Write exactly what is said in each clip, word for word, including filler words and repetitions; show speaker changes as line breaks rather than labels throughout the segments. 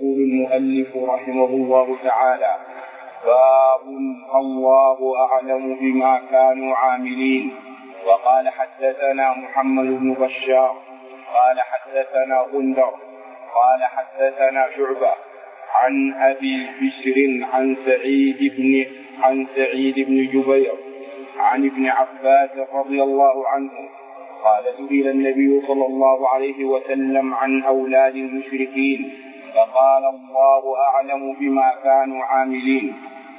يقول المؤلف رحمه الله تعالى: باب الله أعلم بما كانوا عاملين. وقال حدثنا محمد بن بشار قال حدثنا غندر قال حدثنا شعبة عن أبي بشر عن سعيد بن عن سعيد بن جبير عن ابن عباس رضي الله عنه قال: سئل النبي صلى الله عليه وسلم عن أولاد المشركين فقال: الله أعلم بما كانوا عاملين.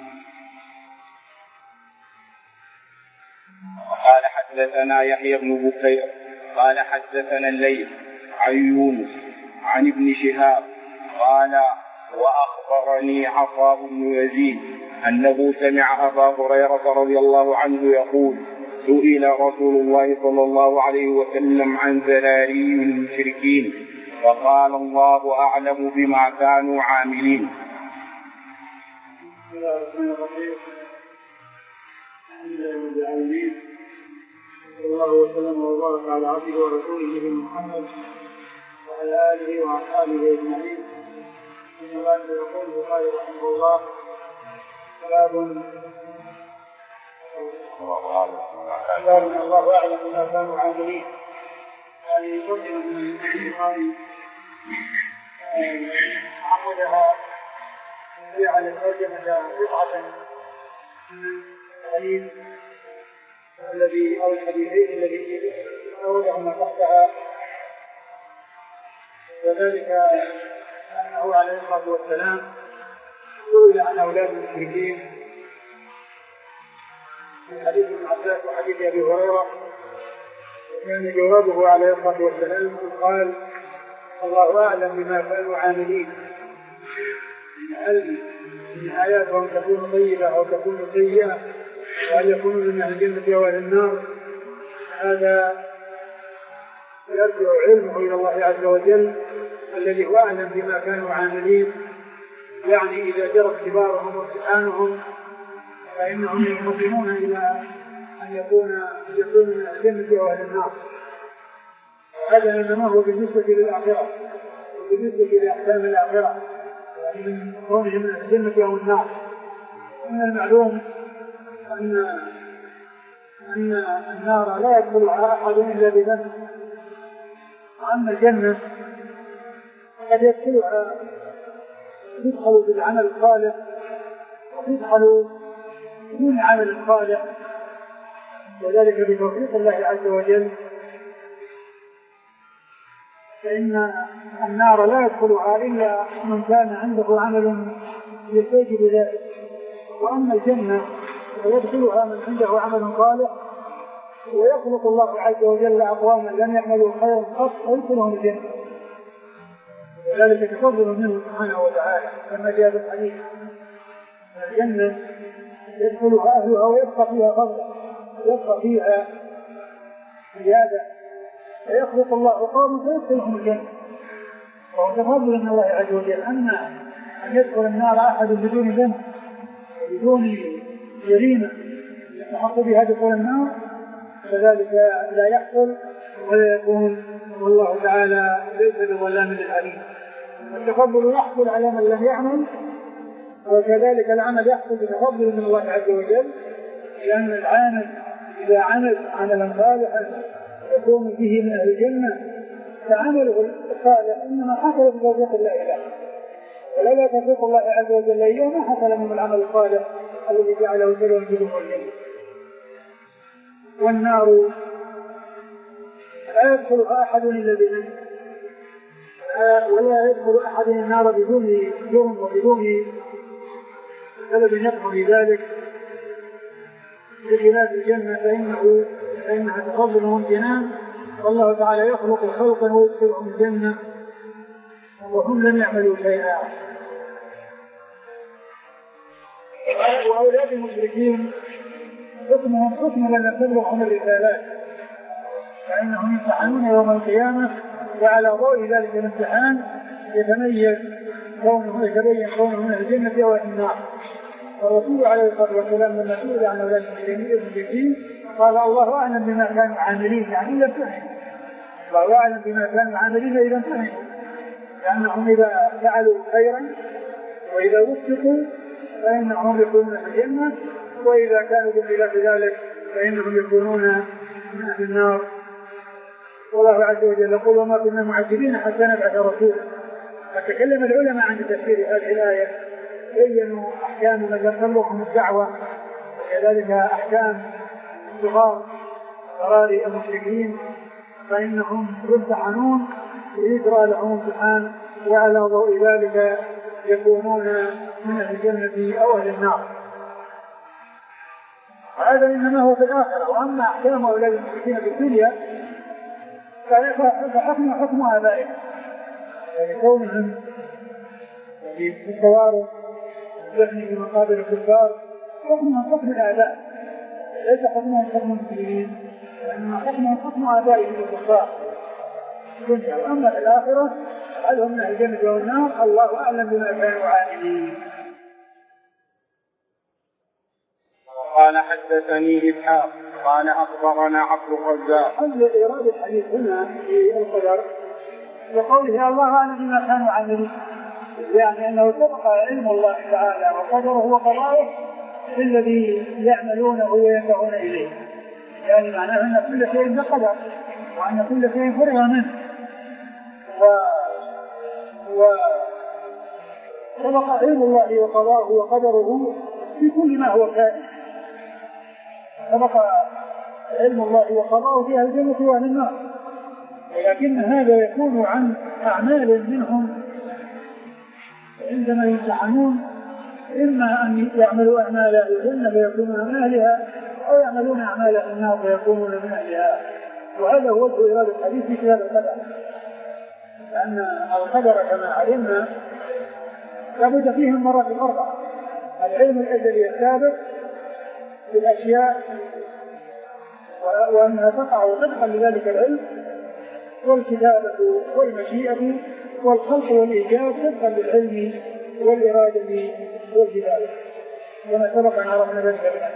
قال حدثنا يحيى بن بكير قال حدثنا الليث عن يونس عن ابن شهاب قال: وأخبرني عطاء بن يزيد أنه سمع أبا هريرة رضي الله عنه يقول: سئل رسول الله صلى الله عليه وسلم عن ذراري المشركين فقال: الله أعلم بما كانوا عاملين.
بسم الله الرحمن الرحيم. الحمد لله رب العالمين، صلى الله وسلم وبارك على عبده ورسوله محمد وعلى آله وأصحابه أجمعين. ثم بعد يقول البخاري رحمه الله: باب الله أعلم بما كانوا عاملين. يعني يقدم البخاري عقدها جعل الترجمة قطعة من الحديث الذي أو الحديثين الذي أوردهما تحتها، وذلك أنه عليه الصلاة والسلام سئل عن أولاد المشركين من حديث ابن عباس وحديث أبي هريرة، وكان جوابه عليه الصلاة والسلام قال: الله أعلم بما كانوا عاملين. هل من آياتهم تكون طيبة أو تكون سيئة، وهل يكونون من أهل الجنة أو أهل النار؟ هذا يرجع علمه إلى الله عز وجل الذي هو أعلم بما كانوا عاملين. يعني إذا جرى اختبارهم وامتحانهم فإنهم ينقسمون إلى أن يكون يكون من أهل الجنة أو أهل النار. هذا إنما هو بالنسبة للآخرة وبالنسبة لأحكام الآخرة، يعني من كونهم من أهل الجنة أو النار. من المعلوم أن أن النار لا يدخلها أحد إلا بذنب، وأما الجنة قد يدخلها يدخل بالعمل الصالح ويدخل بدون عمل صالح، وذلك بتوفيق الله عز وجل. فإن النار لا يدخلها إلا من كان عنده عمل يستوجب ذلك، وأما الجنة فيدخلها من عنده عمل صالح، ويخلق الله عز وجل أقواما لم يعملوا خيرا قط ويدخلهم الجنة، وذلك تفضل منه سبحانه وتعالى كما جاء في الحديث: الجنة يدخلها أهلها ويبقى فيها فضلا، يبقى فيها زيادة، فيخلق الله قوما فيدخلهم الجنة. وهو تفضل من الله عز وجل. أما أن يدخل النار أحد بدون ذنب بدون جريمة يستحق بها دخول النار فذلك لا يحصل ولا يكون، والله تعالى ليس بظلام للعبيد. التفضل يحصل على من لم يعمل، وكذلك العمل يحصل بتفضل من الله عز وجل، لأن العامل إذا عمل عملا صالحا يكون به من أهل الجنة فعمله الصالح إنما حصل بتوفيق الله له، ولولا توفيق الله عز وجل إياه ما حصل من العمل الصالح الذي جعله سببا في دخول الجنة. والنار لا يدخلها أحد إلا بذنب، ولا يدخل أحد النار بدون جرم وبدون سبب يدخل ذلك، بخلاف الجنة فإنه فإنها تفضلهم الجنان، والله تعالى يخلق خلقا ويدخلهم الجنة وهم لم يعملوا شيئا. وأولاد المشركين حكمهم حكم من يبلغهم الرسالات، فإنهم يمتحنون يوم القيامة، وعلى ضوء ذلك الامتحان يتميز كونه يتبين كونه من الجنة أو النار. الرسول عليه الصلاة والسلام لما سئل عن أولاد المشركين قال: الله أعلم بما كانوا عاملين، يعني لم تفهم، الله أعلم بما كانوا عاملين إذا فهموا. لأنهم إذا فعلوا خيرا وإذا وفقوا فإنهم يكونون في الجنة، وإذا كانوا بخلاف ذلك فإنهم يكونون من أهل النار. والله عز وجل يقول وما كنا معذبين حتى نبعث رسولا. فتكلم العلماء عن تفسير هذه الآية، بينوا أحكام من يبلغهم الدعوة، وكذلك أحكام صغار قرار المشركين فإنهم يمتحنون ويجرى لهم امتحان، وعلى ضوء ذلك يكونون من أهل الجنة أو أهل النار. هذا إنما هو في الآخرة. وأما أحكام أولاد المشركين في الدنيا فحكم حكم آبائهم، يعني كونهم في الصوارف يبني في مقابر الكفار حكمهم حكم الآباء، ليس حكمهم حكم المسلمين، لأنما حكمهم حكم آبائهم الكفار. وأما في الآخرة هل هم من أهل الجنة أو النار الله أعلم بما كانوا عاملين.
قال حدثني إسحاق قال أخبرنا عبد الرزاق.
حل إيراد الحديث هنا في القدر وقوله الله أعلم بما كانوا عاملين، يعني أنه سبق علم الله تعالى وقدره وقضاءه في الذي يعملونه وينتهون إليه، يعني معناه أن كل شيء بقدر وأن كل شيء فرغ منه، وسبق علم الله وقضاءه وقدره في كل ما هو كائن. سبق علم الله وقضاءه فيها الجنة وأهل النار، ولكن هذا يكون عن أعمال منهم عندما يمتحنون، إما أن يعملوا أعمال الجنة فيكونون من أهلها، أو يعملون أعمال النار فيكونون من أهلها. وهذا هو وجه إيراد الحديث في كتاب القدر، لأن القدر كما علمنا لابد فيه من مراتب أربعة: العلم الأزلي السابق في الأشياء وأنها تقع طبقا لذلك العلم، والكتابة والمشيئة والخلق والإيجاد طبقا للعلم والإرادة والكتابة، وما سبق أن عرفنا ذلك بالله.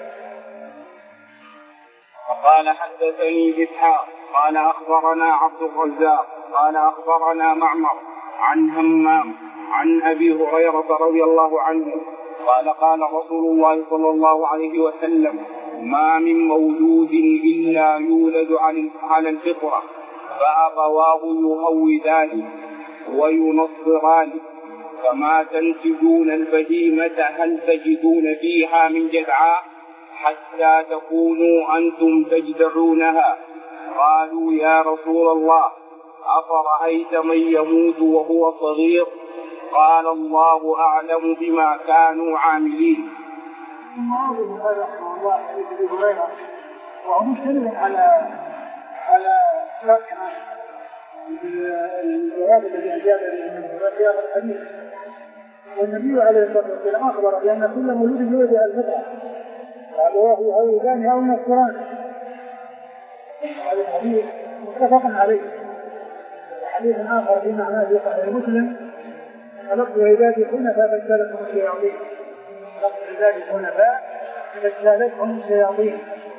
وقال حدثني إسحاق قال أخبرنا عبد الرزاق قال أخبرنا معمر عن همام عن أبي هريرة رضي الله عنه قال قال رسول الله صلى الله عليه وسلم: ما من مولود إلا يولد على الفطرة، فأبواه يهودان وينصران، فما تنتجون البهيمة هل تجدون فيها من جذعاء حتى تكونوا أنتم تجدعونها؟ قالوا يا رسول الله أفرأيت من يموت وهو صغير؟ قال الله أعلم بما كانوا عاملين.
وهو مشتمل على على فاكهة الجواب الذي أجاب منه في هذا الحديث. والنبي عليه الصلاة والسلام أخبر بأن كل مولود يولد على الفطرة، فأبواه يهودان أو ينصران. هذا الحديث متفق عليه. حديث آخر في معناه في صحيح مسلم: خلقت عبادي حنفاء فاجتالتهم الشياطين. خلقت عبادي حنفاء فاجتالتهم الشياطين.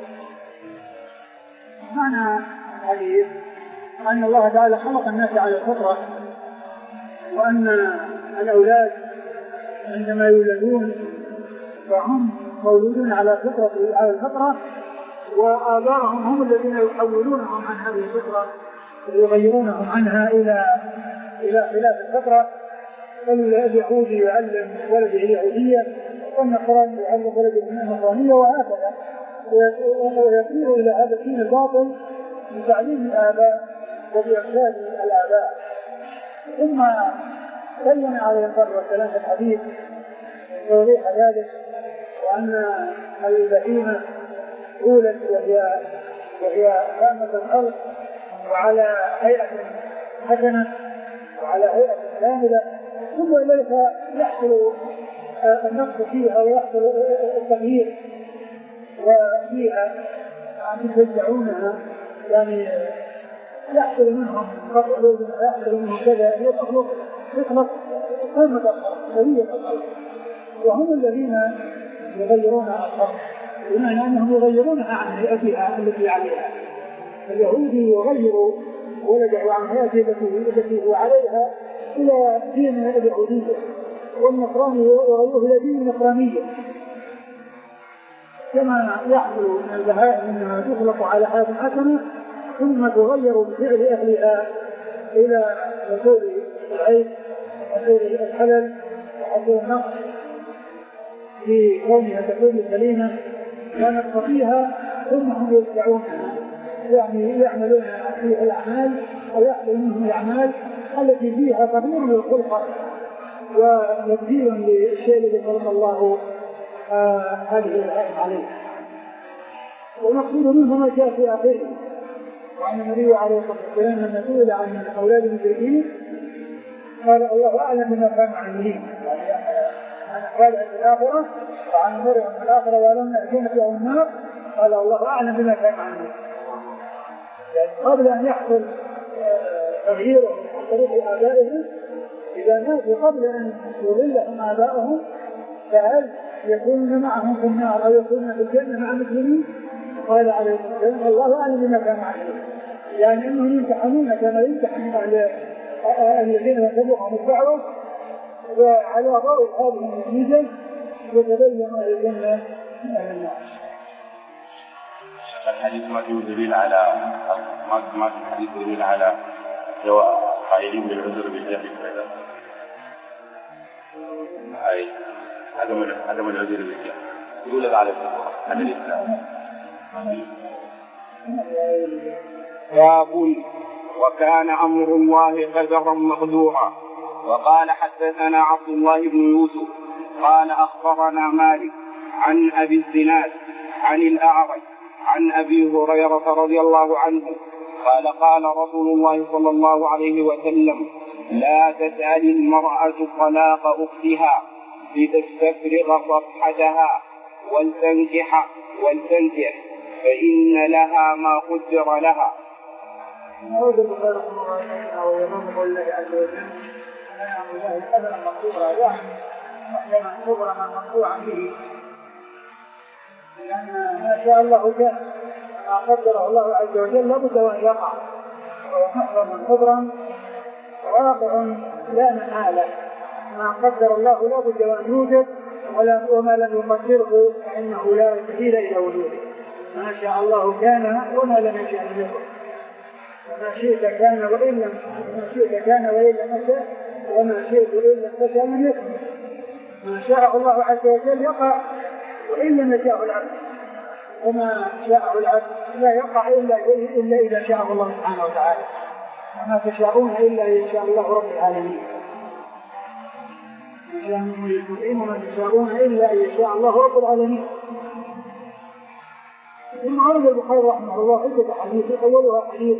معنى الحديث أن الله تعالى خلق الناس على الفطرة، وأن الأولاد عندما يولدون فهم مولودون على الفطرة على الفطرة، وآباءهم هم الذين يحولونهم عن هذه الفطرة ويغيرونهم عنها إلى إلى خلاف الفطرة. اليهودي يعلم ولده اليهودية، والنصراني يعلم ولده النصرانية، وهكذا، ويصير إلى هذا الدين الباطل بتعليم الآباء وبإرشاد الآباء. ثم بين عليه الصلاة والسلام في الحديث توضيح ذلك، وأن البهيمة أولد وهي وهي كامة الخلق وعلى هيئة حسنة وعلى هيئة كاملة، ثم ذلك يحصل النقص فيها ويحصل التغيير وفيها عم يشجعونها، يعني يحصل منهم قطع لوز، يحصل منهم كذا، يخلق يخلق قمة الخلق سوية الخلق، وهم الذين يغيرون الخلق، بمعنى أنهم يغيرونها عن هيئتها التي عليها. اليهودي يغير ولده عن هيئته التي هو عليها إلى دين اليهودية والنصراني وغيره إلى دين النصرانية، كما يحصل من البهائم أنها تخلق على حال حسنة ثم تغير بفعل أهلها إلى حصول العيب وحصول الخلل وحصول النقص في كونها تكون سليمة كانت خطيئة ثم هم يتبعونها، يعني يعملون فيها الأعمال أو يحصل منهم الأعمال التي فيها تغيير للخلق وتبديل للشيء الذي خلق الله آه هذه البهائم عليه. والمقصود منه ما جاء في آخره، وعن النبي عليه الصلاة والسلام لما سئل عن أولاد المشركين قال الله أعلم بما كانوا عاملين، عن أحوالهم في الآخرة وعن أمورهم في الآخرة ولم يأتون فيهم النار قال الله أعلم بما كانوا عاملين. يعني قبل أن يحصل تغييرهم عن طريق آبائهم، إذا ماتوا قبل أن يضلهم آبائهم فهل يكونون معهم في النار أو يكونون في الجنة مع المسلمين؟ قال عليه الصلاة والسلام الله أعلم بما كانوا عاملين، يعني أنهم يمتحنون كما يمتحن الذين يتبعهم الدعوة، وعلى ضوء هذه النتيجة يتبين أهل الجنة من أهل النار.
الحديث ما فيه دليل على ما في الحديث دليل على سواء قائلين بالعذر بالجهل كذا، أي عدم عدم العذر بالجهل يولد على هذا الإسلام. باب وكان أمر الله قدرا مقدورا. وقال حدثنا عبد الله بن يوسف قال أخبرنا مالك عن أبي الزناد عن الأعرج عن أبي هريرة رضي الله عنه قال قال رسول الله صلى الله عليه وسلم لا تسأل المرأة طلاق أختها لتستفرغ صفحتها ولتنكح ولتنكح فإن لها ما قدر لها.
أعوذ بالله من الشيطان الرجيم الله عز وجل أنا الله قدرا مقدورا يعني محكما كبرا مقطوعا به، لأن ما شاء الله كان ما قدره الله عز وجل لابد أن يقع، وهو محكما كبرا واقع لا محالة. ما قدر الله لابد أن يوجد وما لم يقدره فإنه لا سبيل إلى وجوده. ما شاء الله كان وما لم يشاء لم يكن، وما شئت كان وإن لم ما شئت كان وإن لم يشاء وما شئت وإن لم تشاء لم يكن. ما شاء الله عز وجل يقع وإن لم يشاء العبد، وما شاء العبد لا يقع إلا إلا إذا شاء الله سبحانه وتعالى، وما تشاءون إلا إن شاء الله رب العالمين. وما تشاءون إلا إن شاء الله رب العالمين. ثم عرض البخاري رحمه الله عدة حديث، أولها حديث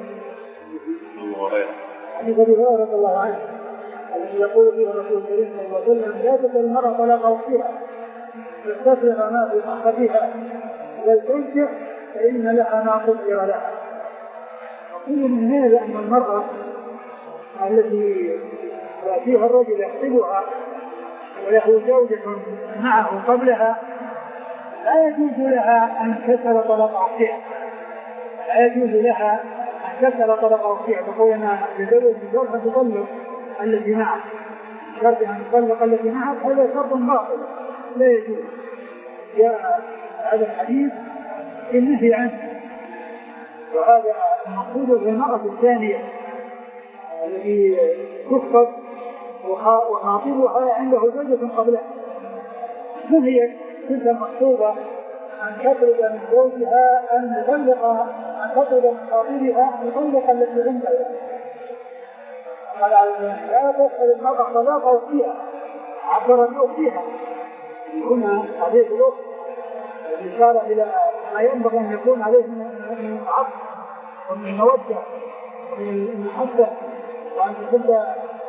حديث أبي هريرة رضي الله عنه الذي يقول فيه الرسول الكريم صلى الله عليه وسلم لا تسأل المرأة طلاق أختها تستفرغ ما في صحتها ولتنكح فإن لها ما قدر لها. وقيل من هذا أن المرأة التي يأتيها الرجل يحسبها وله زوجة معه قبلها لا يجوز لها أن تسأل طلاق أختها، لا يجوز لها أن تسأل طلاق أختها تقول أنها تزوج بزوجها تطلق التي معه، شرط أن تطلق التي معه هذا شرط باطل لا يجوز. جاء هذا الحديث النهي عنه، وهذا المقصود في المرأة الثانية التي تخطب وخاطبها عنده زوجة قبلها، من هي تلك المخطوبة أن تطلب من زوجها أن يطلق أن تطلب من خاطبها أن يطلق التي عندها. قال لا تسأل المرأة طلاق أختها عبر بأختها. هنا حديث الأخت الإشارة إلى ما ينبغي أن يكون عليه من العطف ومن المودة ومن المحبة، وأن تحب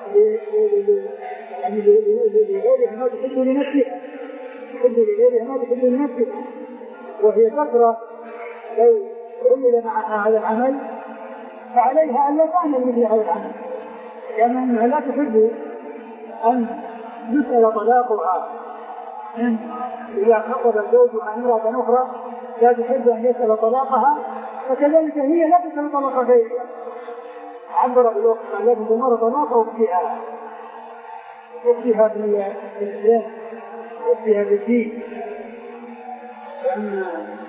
يعني لغيرها ما تحب لنفسها، تحب لغيرها ما تحب لنفسها، وهي تكره لو عمل معها هذا العمل فعليها أن لا تعمل مثل هذا العمل، لأن أنها لا تحب أن يسأل طلاقها. إذا خطب الزوج عن امرأة أخرى لا تحب أن يسأل طلاقها، فكذلك هي لا تسأل طلاق غيرها، عبر بالوقت الذي مرض ناقه فيها وفيها بالإسلام وفيها بالدين، لأن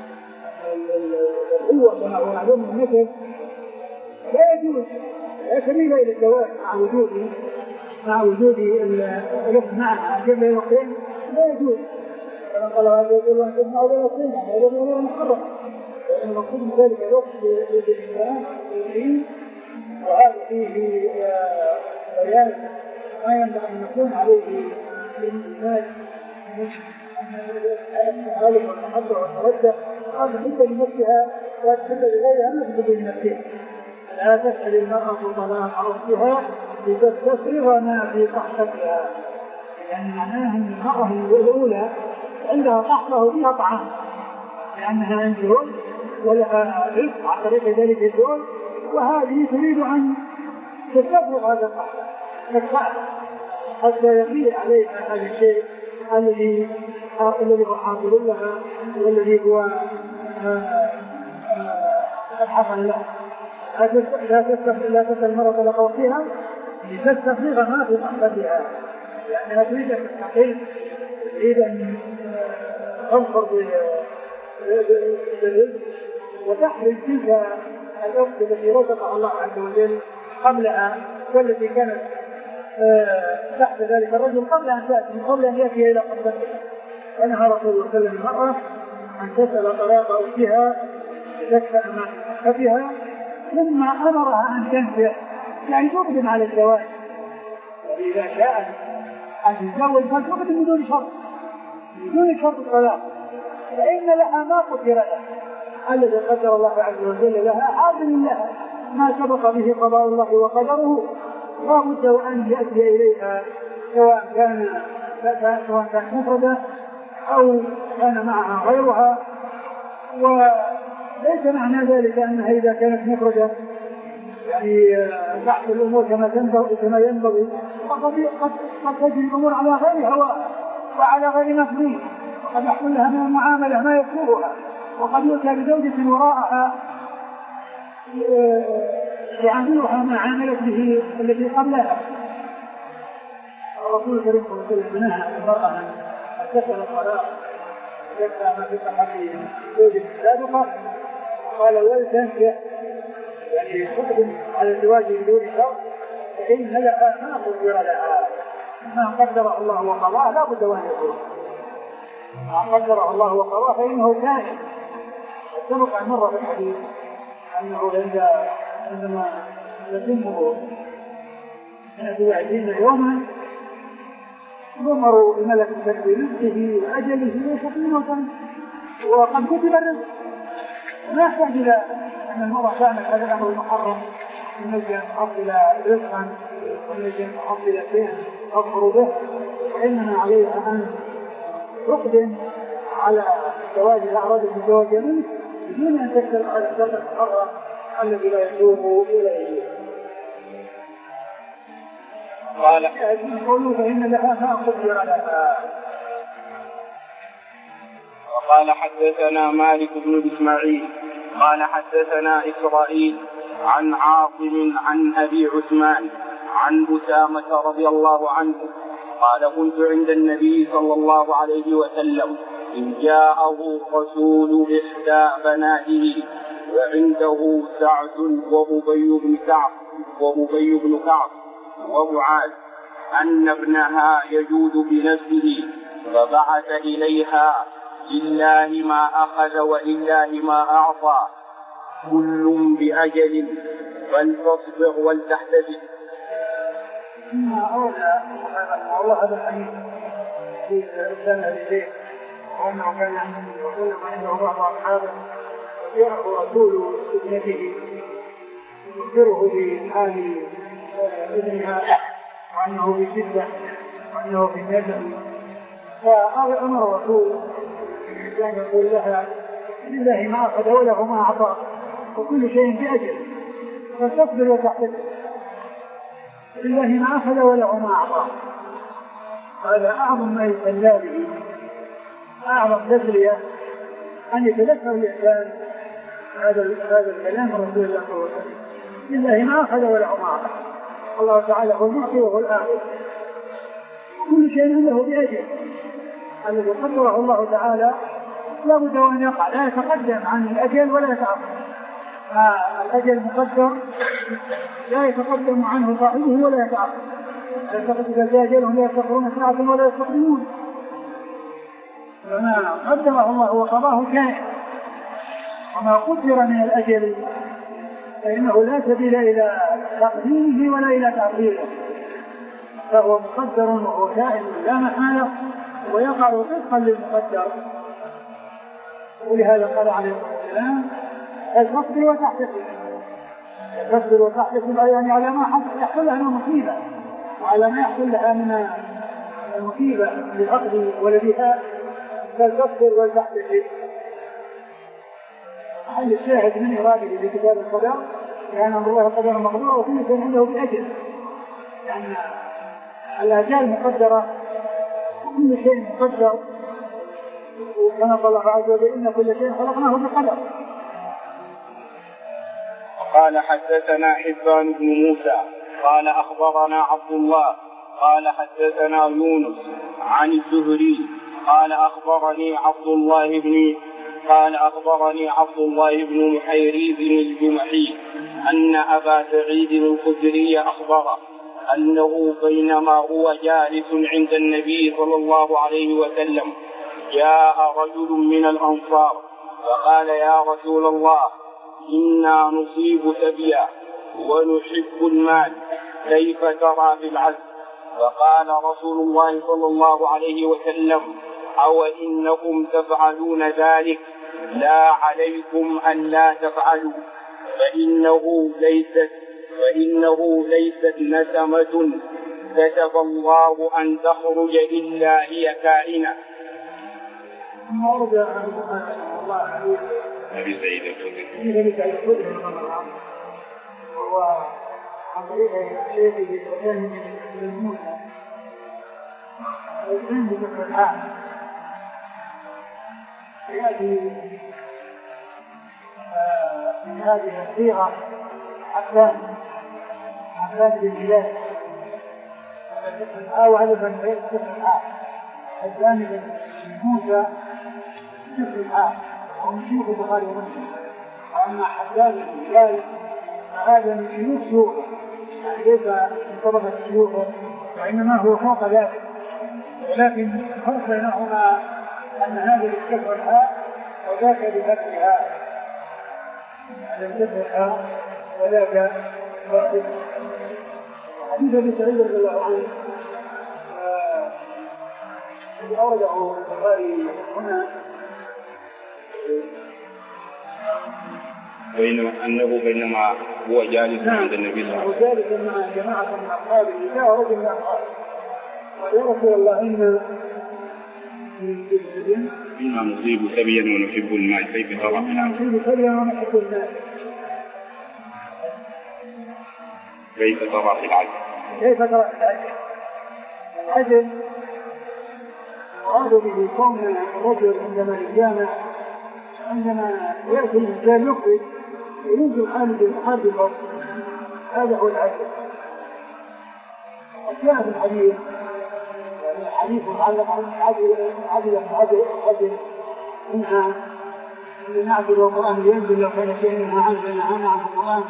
القوة كما هو معلوم النسب لا يجوز لا سبيل إلى الزواج مع وجود مع وجود الأخت معها قبل الوقتين لا يجوز. كما قال هذا يقول أن تجمع بين الوقتين هذا أمر محرم، لأن المقصود من ذلك الوقت للإنسان والدين، وهذا فيه بيان ما ينبغي أن يكون عليه للناس من التعالم والمحبة والمودة، هذا بالنسبة لنفسها وبالنسبة لغيرها ما بالنسبة لنفسها. لا تسأل المرأة طلاق أختها لتستفرغ ما في قحطتها، لأن معناها أن المرأة الأولى عندها قحطة وفيها طعام لأنها انزول ولها رزق عن طريق ذلك الزول، وهذه تريد أن تستفرغ هذا القحطة تدفعه حتى يقضي عليها هذا الشيء الذي الذي هو حاضر لها والذي هو الحصل له. لا تسأل المرأة لقوتها لتستفرغ ما في قحطتها، لأنها تريد أن تستقل، تريد أن تنفر بالرزق وتحرز تلك الأخت التي رزقها الله عز وجل قبلها والتي كانت تحت ذلك الرجل قبل أن تأتي قبل أن يأتي إلى قحطتها. ونهى رسول الله صلى الله عليه وسلم المرأة أن تسأل طلاق أختها لتكفأ ما في قحطتها، ثم أمرها أن تنفع يعني تقدم على الزواج، وإذا شاءت أن تتزوج فلتقدم بدون شرط بدون شرط الطلاق، فإن لها ما قدر لها الذي قدر الله عز وجل لها حاضر لها ما سبق به قضاء الله وقدره، لا بد أن يأتي إليها سواء كان سواء كانت مفردة أو كان معها غيرها. وليس معنى ذلك أنها إذا كانت مفردة يعني تحت الأمور كما تنبغي كما ينبغي، وقد قد تجري الأمور على غير هواء وعلى غير مفهوم، وقد يحصل لها من المعاملة ما يكفرها، وقد يؤتى بزوجة وراءها يعاملها ما عاملت به التي قبلها. الرسول الكريم صلى الله عليه وسلم نهى المرأة أن تسأل الطلاق وتسأل ما في قحطها زوجة سابقة، قال ولتنكح يعني تقدم على الزواج بدون شرط، فإن لها ما قدر لها، ما قدر الله وقضاه لا بد أن يكون، ما قدر الله وقضاه فإنه كائن. سبق مرة في الحديث أنه عندما يتمه مئة وعشرين يوما ضمروا الملك برزقه وأجله وسكينة، وقد كتب الرزق، ما يحتاج إلى أن المرأة تعمل هذا الأمر المحرم يمكن أن تحصل رزقا ويمكن أن تحصل شيئا تظهر به، وإنما عليها أن تقدم على زواج الأعراض الزواج منه بدون أن تكتب على الشرط المحرم الذي لا يتوب إليه. قال قوله فإن لها ما قدر لها.
وقال حدثنا مالك بن إسماعيل قال حدثنا إسرائيل عن عاصم عن أبي عثمان عن أسامة رضي الله عنه قال كنت عند النبي صلى الله عليه وسلم إن جاءه رسول إحدى بناته وعنده سعد وأبي بن كعب وأبي بن كعب ومعاذ أن ابنها يجود بنفسه، فبعث إليها لله ما أخذ ولله ما أعطى كل بأجل فلتصبر ولتحتسب.
الله هذا الحديث في السنة لديه وأنه كان يقول عنده بعض أصحابه وجاءه رسول ابنته يخبره بحال ابنها وأنه في شدة وأنه في ندم، فهذا أمر الرسول كان يقول لها لله ما أخذ وله ما أعطى وكل شيء بأجل فتصبر وتحتسب، لله ما أخذ وله ما أعطى. هذا أعظم ما يتسلى به، أعظم تسلية أن يتذكر الإنسان هذا هذا الكلام رسول الله صلى الله عليه وسلم، لله ما أخذ ولا ما أعطى. الله تعالى هو المعطي وهو الآخذ، كل شيء عنده بأجل الذي قدره الله تعالى لا بد أن يقع، لا يتقدم عن الأجل ولا يتأخر. الأجل مقدر لا يتقدم عنه صاحبه ولا يتأخر، إذا جاء أجلهم لا يستأخرون ساعة ولا يستقدمون. فما قدره الله وقضاه كائن، وما قدر من الأجل فإنه لا سبيل إلى تقديمه ولا إلى تأخيره، فهو مقدر وهو كائن لا محالة ويقع طبقا للمقدر. ولهذا قال عليه السلام الفصل وتحتسب، الفصل وتحتسب يعني على ما يحصل لها من مصيبة وعلى ما يحصل لها من المصيبة للعقد ولدها، فالفصل والتحتسب. محل الشاهد من إراده في كتاب القدر لأن أمر الله قدر مقدور وكل شيء عنده بأجل، لأن الأجال مقدرة وكل شيء مقدر، وكما قال الله عز وجل إن كل شيء خلقناه بقدر.
قال حدثنا حبان بن موسى قال أخبرنا عبد الله قال حدثنا يونس عن الزهري قال أخبرني عبد الله بن قال أخبرني عبد الله بن محيريز الجمحي أن أبا سعيد الخدري أخبره أنه بينما هو جالس عند النبي صلى الله عليه وسلم جاء رجل من الأنصار فقال يا رسول الله إنا نصيب سبيا ونحب المال كيف ترى في العزل؟ فقال رسول الله صلى الله عليه وسلم أو إنكم تفعلون ذلك لا عليكم أن لا تفعلوا فإنه ليست فإنه ليست نسمة كتب الله أن تخرج إلا هي كائنة.
موضع الله عليه
أبي سعيد الخدري
أبي سعيد الخدري وهو عن طريق شيخه سفيان بن موسى وسفيان بن الحارث يأتي من هذه الصيغة حسان حسان بن بلال أو هذا بن غير الحارث حسان بن موسى بن الحارث ومن شيوخ البخاري ومسلم. وأما حسان بن بلال فهذا من شيوخ شيوخه يعني ليس من طبقة شيوخه وإنما هو فوق ذلك، ولكن الفرق بينهما أن هذا بكسر الحاء وذاك بفتحها، هذا بكسر الحاء وذاك بفتحها. حديث أبي سعيد رضي الله عنه أورده البخاري هنا
بينما أنه بينما هو جالس عند النبي صلى الله عليه وسلم
جالس مع جماعة من أصحابه جاء رجل من أصحابه قال يا رسول الله إن
إنا نصيب سبيا ونحب المال كيف ترى؟
إنا نصيب سبيا ونحب المال
كيف ترى في العجل؟
كيف ترى في العجل؟ العجل أراد به كون الرجل عندما الجامع عندما يأتي الإنسان يخرج ينزل حالة حالة الأرض، هذا هو العجل. وجاء في الحديث الحديث معلق عن عدل عدل عدل عدل منها إن نعبد القرآن ينزل لو كان شيء منها عنه نهانا عن القرآن.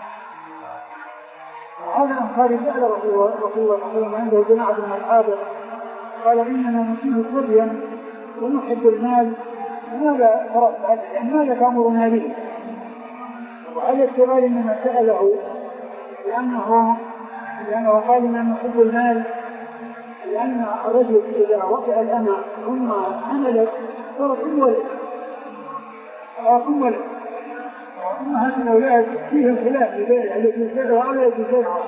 هذا الأنصاري سأل رسول الله صلى الله عليه وسلم عنده جماعة من الحاضر قال إننا نصيب سريا ونحب المال ماذا فرق هذا؟ يعني ماذا تأمرنا به؟ وهذا السؤال إنما سأله لأنه لأنه قال إننا نحب المال لأن الرجل إذا وقع الأمر ثم حملت صارت أم ولد صارت أم ولد ثم هذه الأولاد فيهم خلاف لبيع التي سيرها ولا التي سيرها،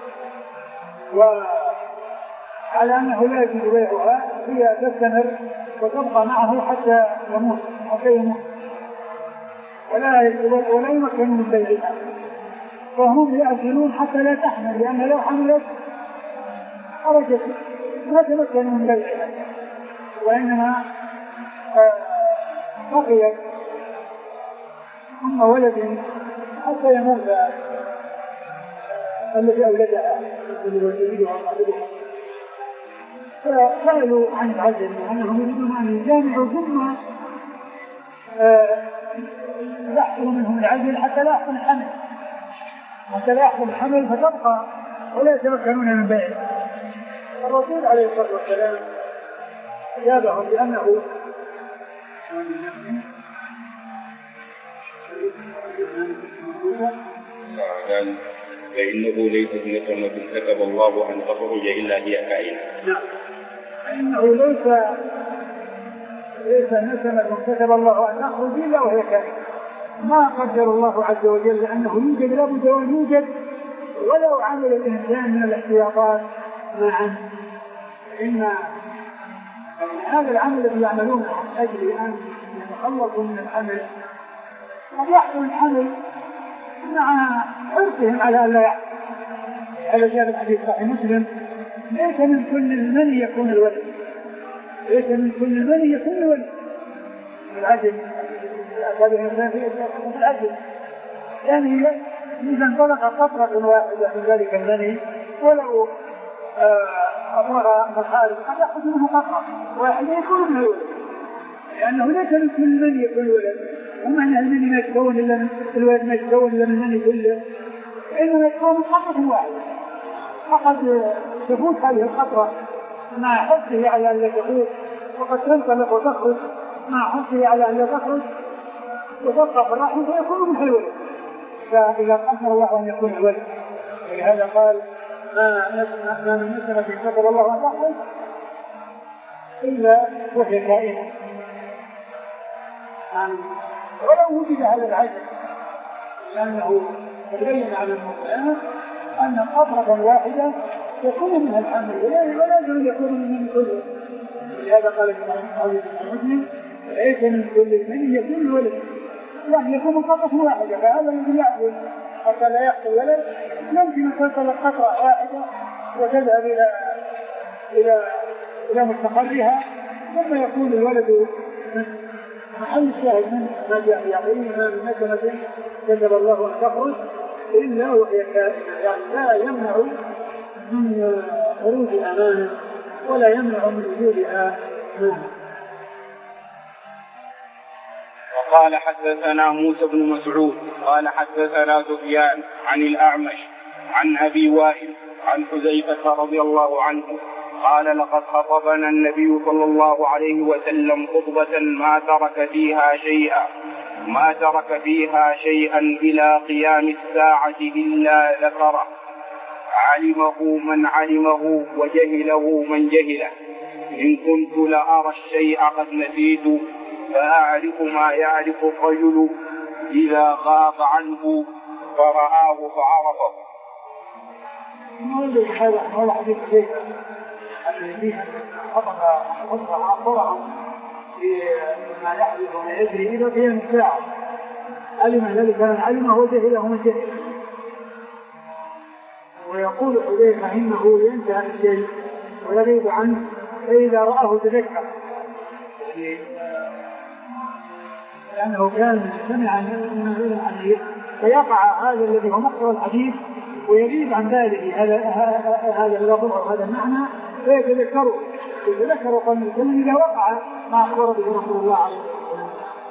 وعلى أنه لا يجب بيعها هي تستمر وتبقى معه حتى يموت حتى يموت ولا ولا يمكن من بيعها، فهم يأكلون حتى لا تحمل لأن لو حملت خرجت ما تمكن من بيعها وإنما بقيت ثم ولد حتى يموت التي أولدها وتريدها وقابلها. فسألوا عن العدل أنهم يريدون أن يجامعوا ثم يحصل منهم العدل حتى لا يحصل الحمل حتى لا يحصل الحمل فتبقى ولا يتمكنون من بيعها. الرسول عليه الصلاة والسلام أجابهم بأنه
قال فإنه ليست نسمة كتب الله أن تخرج إلا هي كائنة.
نعم، فإنه ليس ليس نسمة كتب الله أن تخرج إلا وهي كائنة. ما قدر الله عز وجل أنه يوجد لابد أن يوجد، ولو عمل الإنسان من الاحتياطات معا إن هذا العمل الذي يعملونه من أجل أن يتخلصوا من الحمل قد يحصل الحمل مع حرصهم على أن لا يحصل. هذا جاء في الحديث صحيح مسلم: ليس من كل المني يكون الولد، ليس من كل المني يكون الولد. العدل هذا الإنسان في العدل، يعني إذا انطلق قطرة واحدة من ذلك المني ولو أمر مخارج قد يأخذ منه قطرة واحدة يكون من الولد، لأنه ليس من كل المني يكون الولد. ومعنى المني ما يتكون إلا من الولد، ما يتكون إلا من المني كله، إنه يتكون من قطرة واحدة. فقد تفوت هذه القطرة مع حثه على أن لا تفوت، وقد تنطلق وتخرج مع حثه على أن لا تخرج وتبقى في الرحم فيكون من الولد. فإذا قدر الله أن يكون الولد، ولهذا قال: ما من نسمة كتب الله أن تخرج إلا وهي كائنة. ولو وجد هذا العدد لأنه تبين على المقيمة أن قطرة واحدة يكون منها الحمل ولازم يكون من كله. لهذا قال ابن مسلم: ليس من كل المني يكون الولد، يعني يكون من قطرة واحدة. فهذا الذي يعمل حتى لا يحصل ولد يمكن أن تصل قطرة واحدة وتذهب إلى إلى إلى مستقرها، ثم يكون الولد محل الشاهد من ما جاء يعطيه ما من نسمة كتب الله أن تخرج إلا وهي كائنة، يعني لا يمنع من خروج أمانة ولا يمنع من وجودها مانع.
وقال: حدثنا موسى بن مسعود قال حدثنا سفيان عن الأعمش عن أبي وائل عن حذيفة رضي الله عنه قال: لقد خطبنا النبي صلى الله عليه وسلم خطبة ما ترك فيها شيئا ما ترك فيها شيئا إلى قيام الساعة إلا ذكره، علمه من علمه وجهله من جهله. إن كنت لأرى الشيء قد نسيت فأعرف ما يعرف الرجل إذا غاب عنه فرآه فعرفه.
نقول هذا هذا حديث شيء الذي فيه خطأ خطأ عقرهم ما يحدث وما يجري إلى قيام الساعة. علم ذلك من علمه وجهله من جهله. ويقول حذيفة إنه ينتهى الشيء ويغيب عنه فإذا رآه تذكر، لأنه كان سمع عن الحديث فيقع هذا الذي هو مقصد الحديث ويغيب عن ذلك هذا هذا اللفظ أو هذا المعنى فيتذكره يتذكر قوم الكلام إذا وقع ما أخبر به رسول الله عليه وسلم.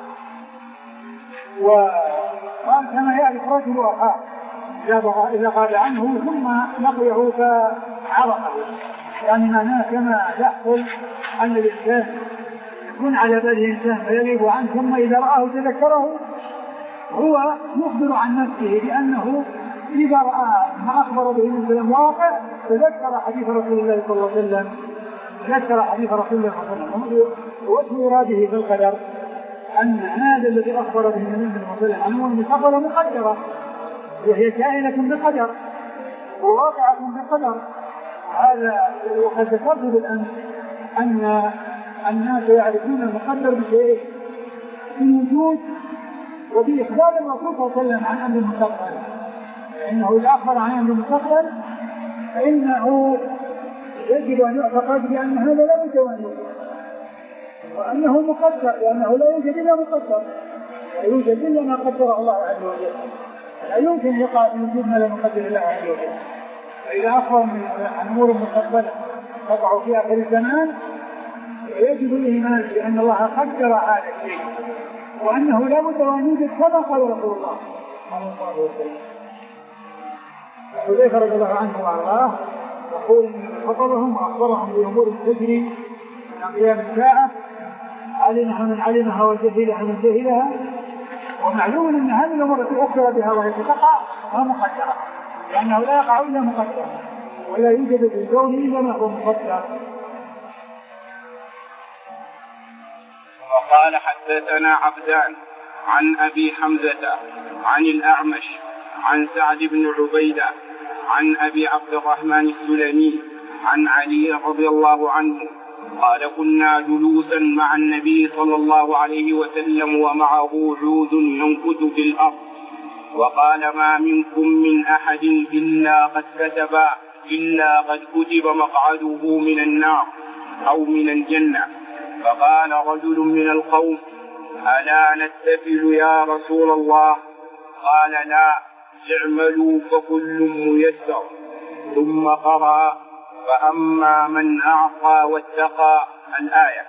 وقال: كما يعرف رجل أخاه إذا قال عنه ثم لقيه فعرفه، يعني معناه كما يحصل أن الإنسان يكون على باله إنسان فيغيب عنه ثم إذا رآه تذكره، هو يخبر عن نفسه بأنه إذا رأى ما أخبر به من كلام واقع تذكر حديث رسول الله صلى الله عليه وسلم تذكر حديث رسول الله صلى الله عليه وسلم. واسم إراده في القدر أن هذا الذي أخبر به النبي صلى الله عليه وسلم عنه المخبر مقدرة، وهي كائنة بقدر وواقعة بقدر. هذا وقد ذكرت بالأمس أن الناس يعرفون المقدر بشيء في الوجود وبإخبار الرسول صلى الله عليه وسلم عن أمر المستقبل، فإنه إذا أخبر عن أمر المستقبل فإنه يجب أن يعتقد بأن هذا لا يوجد أن يوجد وأنه مقدر، لأنه لا يوجد إلا مقدر، لا يوجد إلا ما قدره الله عز وجل. لا يمكن يقع في وجود ما لم يقدر الله عز وجل. فإذا أخبر من أمور مستقبلة تقع في آخر الزمان يجب الإيمان بأن الله قدر هذا الشيء وأنه لا بد أن يوجد كما قال رسول الله صلى الله عليه وسلم. حذيفة رضي الله عنه وأرضاه يقول إن خطبهم وأخبرهم بأمور تجري من قيام الساعة علمها من علمها وجهلها من جهلها، ومعلوم أن هذه الأمور التي أخبر بها وهي تقع مقدرة، لأنه لا يقع إلا مقدر ولا يوجد في الكون إلا ما هو مقدر.
وقال حدثنا عبدان عن أبي حمزة عن الأعمش عن سعد بن عبيدة عن أبي عبد الرحمن السلمي عن علي رضي الله عنه قال كنا جلوسا مع النبي صلى الله عليه وسلم ومعه عود ينكت في الأرض وقال ما منكم من أحد إلا قد كتب إلا قد كتب مقعده من النار أو من الجنة. فقال رجل من القوم ألا نتفل يا رسول الله؟ قال لا، اعملوا فكل ميسر. ثم قرأ فأما من أعطى واتقى الآية.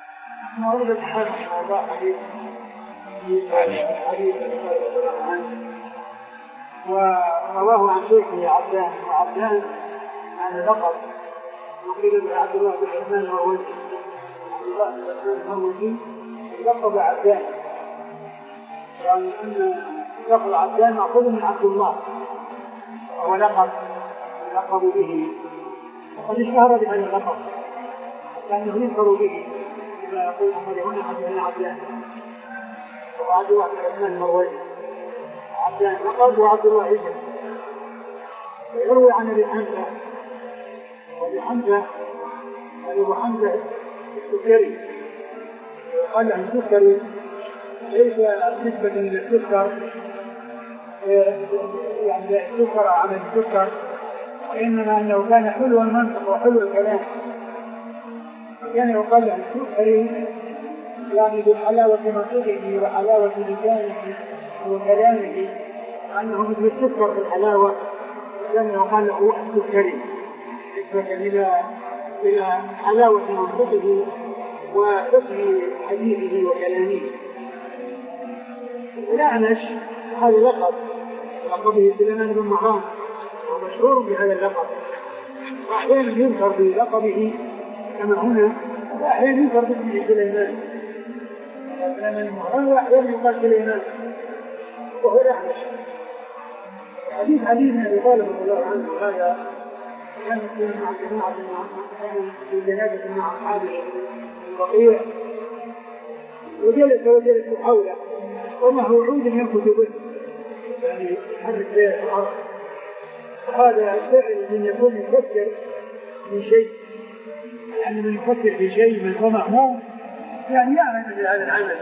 ورواه عن شيخه عبدان وعبدان هذا لقب يقول ابن عبد الله بن عثمان المروزي عبد الله بن عثمان المروزي لقب عبدان، يعني أن لقب عبدان مأخوذ من عبد الله وهو لقب لقب به وقد اشتهر بهذا اللقب لأنه يذكر به كما يقول محمد هنا حدثنا عبدان وعبد الله بن عثمان المروزي عبدان لقب وعبد الله اسم. ويروي عن ابي حمزه وابي حمزه ابو حمزه السكري قال له السكري ليس نسبة للسكر يعني السكر عمل السكر، وإنما أنه كان حلو المنطق وحلو الكلام، كان يقال له السكري يعني بحلاوة منطقه وحلاوة لسانه وكلامه أنه مثل السكر في الحلاوة، كان يقال له السكري نسبة إلى إلى حلاوة منطقه وحسن حديثه وكلامه. الأعمش هذا لقب لقبه سليمان بن مهران ومشهور بهذا اللقب، وأحيانا يذكر بلقبه كما هنا وأحيانا يذكر باسمه سليمان سليمان بن مهران وأحيانا يقال سليمان وهو الأعمش. حديث علي بن أبي طالب رضي الله عنه هذا كان مع جماعة كان في جنازة مع أصحابه البقيع وجلس وجلس حوله ومعه عود ينكت به يعني يحرك به الأرض. هذا فعل من يكون يفكر في شيء، يعني من يفكر في شيء من هو مهموم يعني يعمل بهذا العمل.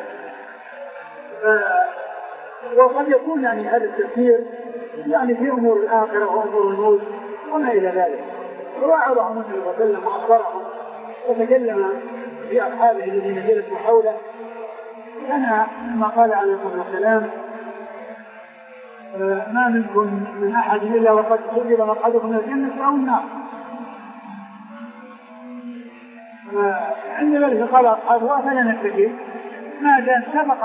وقد يكون يعني هذا التفكير يعني في أمور الآخرة وأمور الموت وما إلى ذلك. ووعظهم النبي صلى الله عليه وسلم وأخبرهم وتكلم في أصحابه الذين جلسوا حوله. أنا ما قال عليه الصلاة والسلام ما منكم من أحد إلا وقد كتب مقعده من الجنة أو النار. عند ذلك قال أصحابه أفلا نتكل ما دام سبق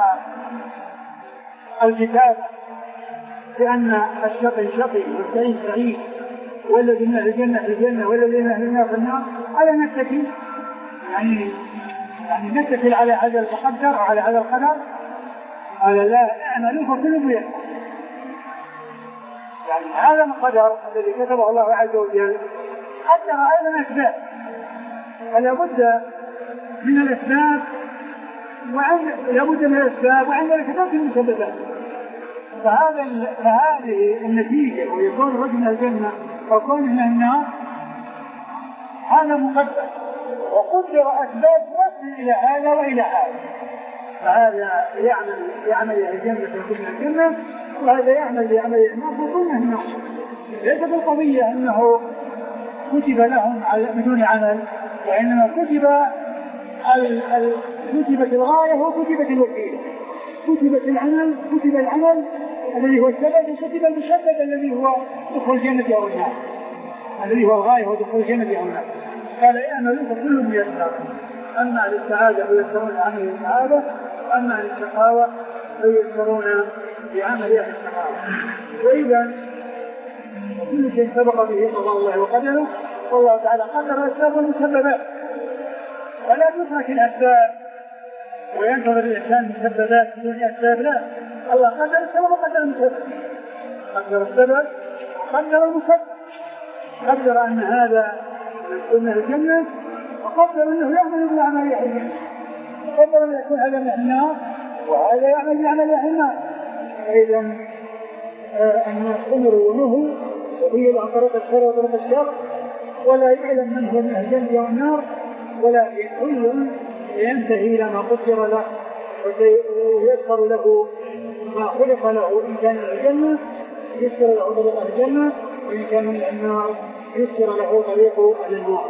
الكتاب بأن الشقي شقي والسعيد سعيد والذي من أهل الجنة في الجنة والذي من أهل النار في النار، ألا نتكل يعني يعني نتكل على هذا المقدر وعلى هذا القدر؟ قال لا، اعملوا فكل ميسر. يعني هذا القدر الذي كتبه الله عز وجل قدر أيضا أسباب، فلا بد من الأسباب ولا بد من الأسباب وعندنا كتاب المسببات. فهذا فهذه النتيجة ويكون الرجل من الجنة وكون من النار هذا مقدر، وقدر أسباب توصل إلى هذا وإلى هذا. فهذا يعمل يعمل الجنة ويكون من الجنة، وهذا يعمل يعمل النار ويكون من النار. ليس بالقضية أنه كتب لهم بدون عمل، وإنما كتب ال... ال... كتبت الغاية وكتبت الوسيلة، كتبت العمل كتب العمل الذي هو السبب، وكتب المسبب الذي هو دخول الجنة أو النار، الذي هو الغاية هو دخول الجنة أو النار. قال اعملوا فكل ميسر، أما للسعادة فيسرون عمل السعادة، وأما للشقاوة فيسرون بعمل أهل الشقاوة. وإذا كل شيء سبق به قضاء الله وقدره، والله تعالى قدر الأسباب والمسببات، ولا تترك الأسباب وينتظر الإنسان مسببات بدون أسباب. لا، الله قدر السبب وقدر المسبب، قدر السبب وقدر المسبب، قدر أن هذا من الجنة، وقدر أنه يعمل بالأعمال أهل الجنة، وقدر أن يكون هذا من النار وهذا يعمل بالأعمال أهل النار. إذا الناس أمروا ونهوا وهي عن طريق الخير وطريق الشر، ولا يعلم من هو من الجنة والنار، ولكن كل ينتهي إلى ما قدر له ويذكر له ما خلق له. إن كان من الجنة يسر له طريق الجنة، وإن كان من النار يسر له طريق النار.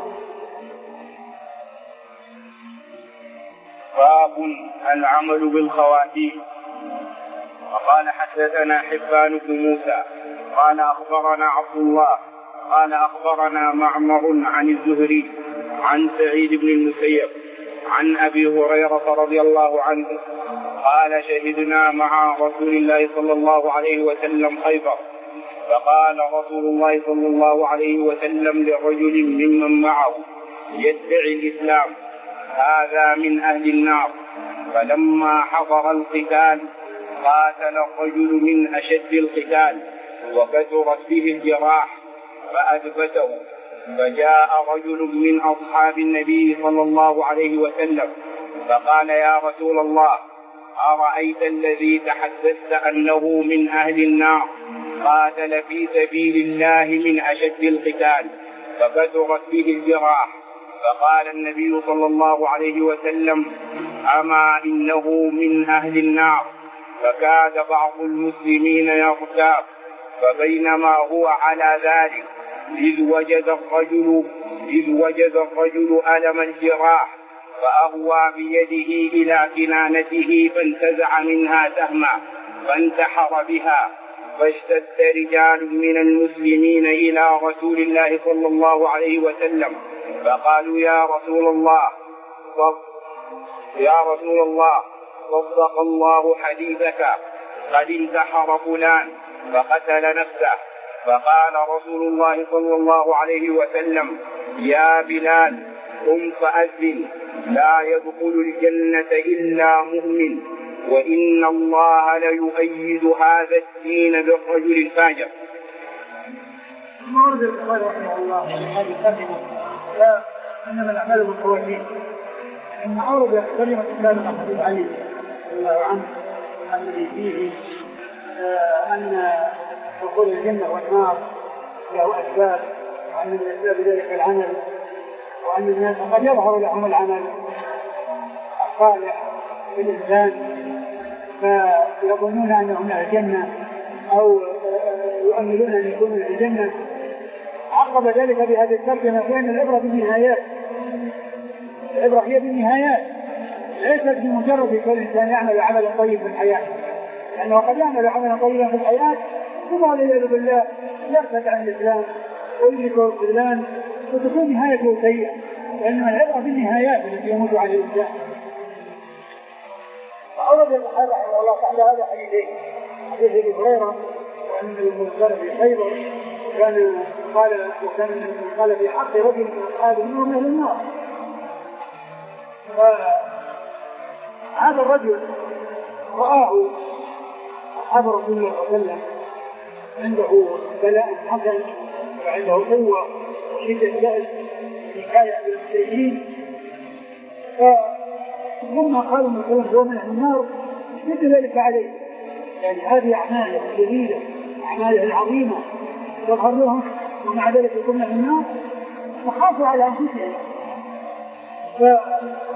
باب العمل بالخواتيم. وقال حدثنا حبان بن موسى قال أخبرنا عبد الله قال أخبرنا معمر عن الزهري عن سعيد بن المسيب عن أبي هريرة رضي الله عنه قال شهدنا مع رسول الله صلى الله عليه وسلم خيبر، فقال رسول الله صلى الله عليه وسلم لرجل ممن معه يدعي الإسلام: هذا من أهل النار. فلما حضر القتال قاتل الرجل من أشد القتال وكثرت به الجراح فأثبته، فجاء رجل من أصحاب النبي صلى الله عليه وسلم فقال: يا رسول الله، أرأيت الذي تحدثت أنه من أهل النار قاتل في سبيل الله من أشد القتال فكثرت به الجراح؟ فقال النبي صلى الله عليه وسلم: أما إنه من أهل النار. فكاد بعض المسلمين يغتاب، فبينما هو على ذلك إذ وجد الرجل إذ وجد الرجل ألم الجراح فأغوى بيده إلى كنانته فانتزع منها سهما فانتحر بها، فاشتد رجال من المسلمين إلى رسول الله صلى الله عليه وسلم فقالوا: يا رسول الله يا رسول الله صدق الله حديثك، قد انتحر فلان فقتل نفسه. فقال رسول الله صلى الله عليه وسلم: يا بلال، قم فأذن، لا يدخل الجنة إلا مؤمن، وإن الله ليؤيد هذا الدين بالرجل الفاجر.
ما ورد البخاري رحمه الله هذه الكلمة: لا إنما الأعمال بالخواتيم، إن أورد كلمة كلمة حديث علي رضي الله عنه الذي فيه أن دخول الجنة والنار له أسباب، وأن من أسباب ذلك العمل، وأن الناس قد يظهر لهم العمل الصالح بالإنسان فيظنون أنهم من الجنة أو يؤملون أن يكونوا من الجنة. عقب ذلك بهذه الترجمة بأن العبرة بالنهايات، العبرة هي بالنهايات، ليست بمجرد كل إنسان يعمل عملا طيب في الحياة، لأنه قد يعمل عملا طيبا في الحياة ثم والعياذ بالله يرتد عن الإسلام ويشرك بالله وتكون نهايته سيئة، لأن العبرة بالنهايات التي يموت على الإنسان. فأورد البخاري رحمه الله تعالى هذا حديثين: حديث أبي هريرة وأن المنكر في خيبر كان قال وكان قال في حق رجل من أصحاب النار من النار. فهذا الرجل رآه أصحاب رسول الله صلى الله عليه وسلم عنده بلاء حسن وعنده قوة وشدة بأس حكاية بالمسلمين، فلما قالوا مثلا هو من النار شد ذلك عليه، يعني هذه أعماله الجليلة أعماله العظيمة تظهر لهم ومع ذلك يكون من النار، فخافوا على أنفسهم. فهذا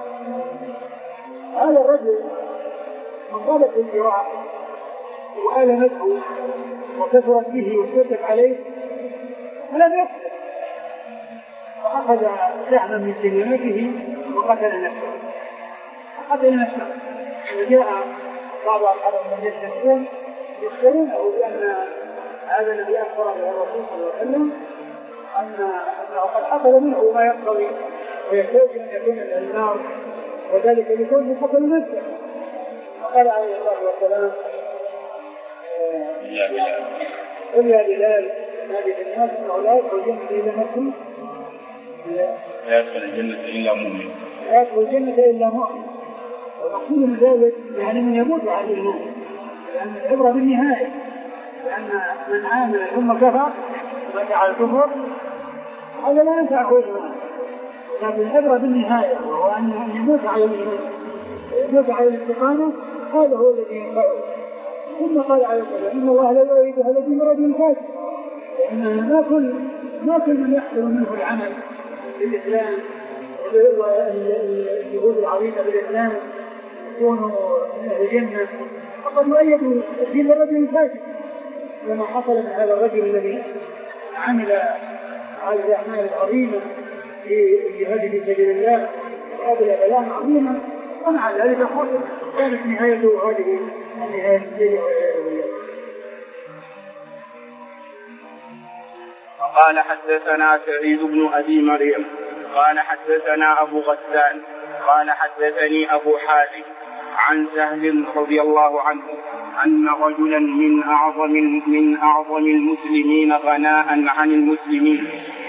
الرجل من طالت الجراح وآلمته وكثرت به واشتدت عليه فلم يقتل، فأخذ سهما من سهمته وقتل نفسه قتل نفسه وجاء بعض أصحاب النبي يستشفون يذكرونه بأن هذا الذي أخبر به الرسول صلى الله عليه وسلم أن أنه قد حصل منه ما يقتضي ويحتاج أن يكون من النار، وذلك لكونه قتل نفسه. فقال عليه الصلاة والسلام: قل يا بلال نادي في الناس أنه لا يدخل الجنة إلا مسلم،
لا يدخل الجنة إلا مؤمن،
لا يدخل الجنة إلا مؤمن. والمقصود من ذلك يعني من يموت على الإيمان، لأن العبرة بالنهاية، لأن من عامل ثم كفر ومات على الكفر هذا لا ينفعه الإيمان، لكن العبرة بالنهاية، وهو أن يموت على الإيمان يموت على الاستقامة، هذا هو الذي ينفعه. ثم قال عليه الصلاة: إن الله لا يريد هذا الدين رجل فاسد، لأن ما كل ما كل من يحصل منه العمل بالإسلام والجهود العظيمة بالإسلام يكون من أهل الجنة، فقد يؤيد الدين الرجل الفاسد، لما حصل من هذا الرجل الذي عمل هذه الأعمال العظيمة في الجهاد في سبيل الله وهذه الأعمال عظيمة، ومع ذلك كانت نهايته هذه النهاية السيئة.
قال حدثنا سعيد بن أبي مريم قال حدثنا أبو غسان قال حدثني أبو حازم عن سهل رضي الله عنه أن رجلا من أعظم من أعظم المسلمين غناء عن المسلمين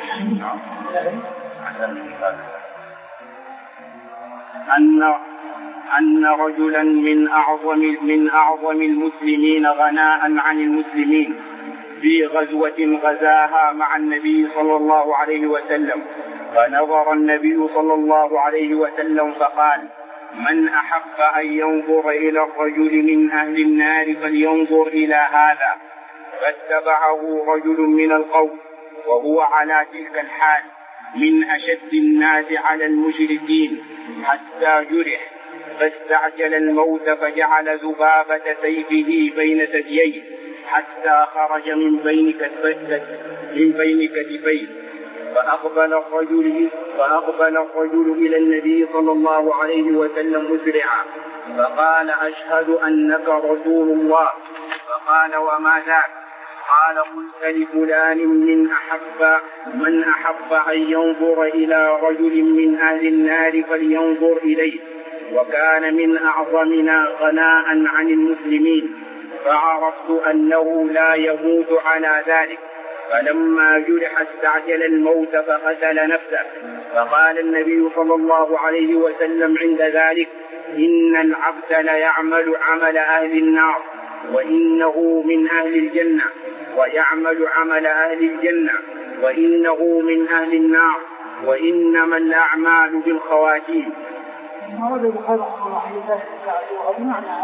أن أن رجلا من أعظم من أعظم المسلمين غناء عن المسلمين في غزوة غزاها مع النبي صلى الله عليه وسلم، فنظر النبي صلى الله عليه وسلم فقال: من أحب أن ينظر إلى الرجل من أهل النار فلينظر إلى هذا. فاتبعه رجل من القوم وهو على تلك الحال من أشد الناس على المشركين حتى جرح، فاستعجل الموت فجعل ذبابة سيفه بين ثدييه حتى خرج من بين كتفيه من بين كتفيه فأقبل الرجل فأقبل الرجل إلى النبي صلى الله عليه وسلم مسرعا فقال: أشهد أنك رسول الله. فقال: وما ذاك؟ قال: قلت لفلان من أحب من أحب أن ينظر إلى رجل من أهل النار فلينظر إليه، وكان من أعظمنا غناء عن المسلمين، فعرفت أنه لا يموت على ذلك. فلما جرح استعجل الموت فقتل نفسه. فقال النبي صلى الله عليه وسلم عند ذلك: إن العبد ليعمل عمل أهل النار وإنه من أهل الجنة، ويعمل عمل أهل الجنة وإنه من أهل النار، وإنما الأعمال بالخواتيم.
هذا البخاري رحمه الله تعالى معنى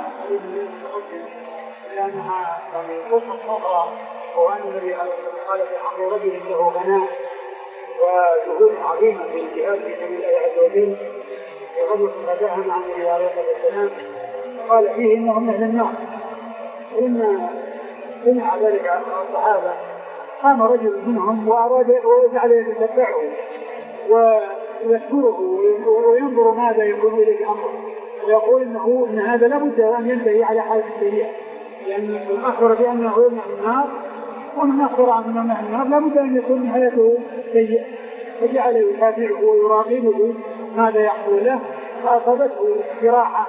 لأنها قصة أخرى، وأن الذي قال في حق رجل له غناء وجهود عظيمة في الجهاد في سبيل الله عز وجل في غزوة غزاها مع النبي عليه الصلاة والسلام، قال فيه إنهم أهل النار. وإن سمع ذلك الصحابة قام رجل منهم وأراد وجعل يتتبعه ويذكره وينظر ماذا يكون إليه أمره، ويقول إنه إن هذا لابد أن ينتهي على حالة سيئة، لأن الأخبر بأنه يمنع النار، ومن أخبر عن منع النار لابد أن يكون نهايته سيئة، فجعل يتابعه ويراقبه ماذا يحصل له، فأصابته جراحة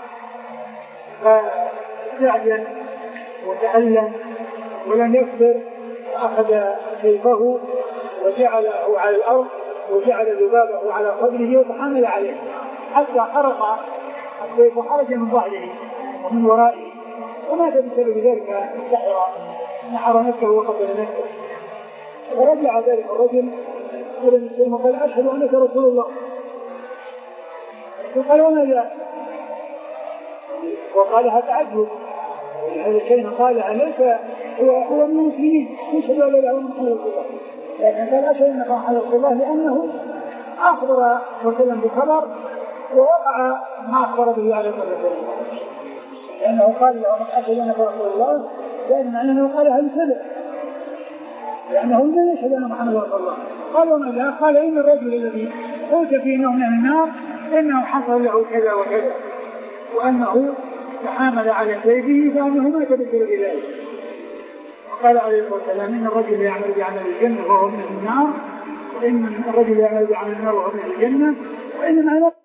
فاستعجل وتألم ولم يصبر، أخذ سيفه وجعله على الأرض وجعل ذبابه على صدره وتحمل عليه حتى خرق السيف وخرج من ظهره ومن ورائه، ومات بسبب ذلك السحر، نحر نفسه وقتل نفسه. فرجع ذلك الرجل إلى المسلم وقال: أشهد أنك رسول الله. فقال: وما جاء؟ وقالها تعجب، هذا الشيء قالها ليس هو هو من المسلمين، يشهد أن لا إله إلا الله، لكن قال: أشهد أنك محمد رسول الله، لأنه أخبر وسلم بخبر ووقع ما أخبر به عليه الصلاة والسلام، لأنه قال له: أشهد أنك رسول الله، لأن أنه قالها لسبب، لأنه لا يشهد أن محمد رسول الله. قال: وما ذا؟ قال: إن الرجل الذي قلت فيه أنه من النار إنه حصل له كذا وكذا، وأنه تحامل على سيفه فانه ما تبدل بذلك. وقال عليه الصلاه والسلام ان الرجل يعمل بعمل الجنه وهو من النار، وان الرجل يعمل بعمل النار وهو من الجنه، وانما